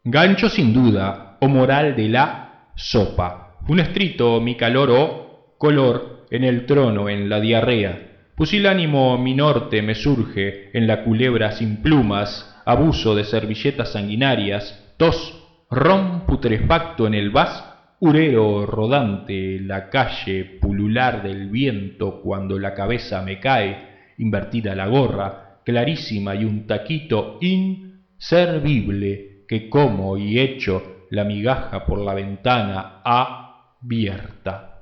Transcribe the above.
Gancho sin duda, o moral de la sopa. Un estrito mi calor o color en el trono, en la diarrea. Pusilánimo mi norte me surge en la culebra sin plumas, abuso de servilletas sanguinarias, tos, ron putrefacto en el vas, urero rodante, la calle pulular del viento cuando la cabeza me cae, invertida la gorra, clarísima y un taquito inservible que como y echo la migaja por la ventana abierta.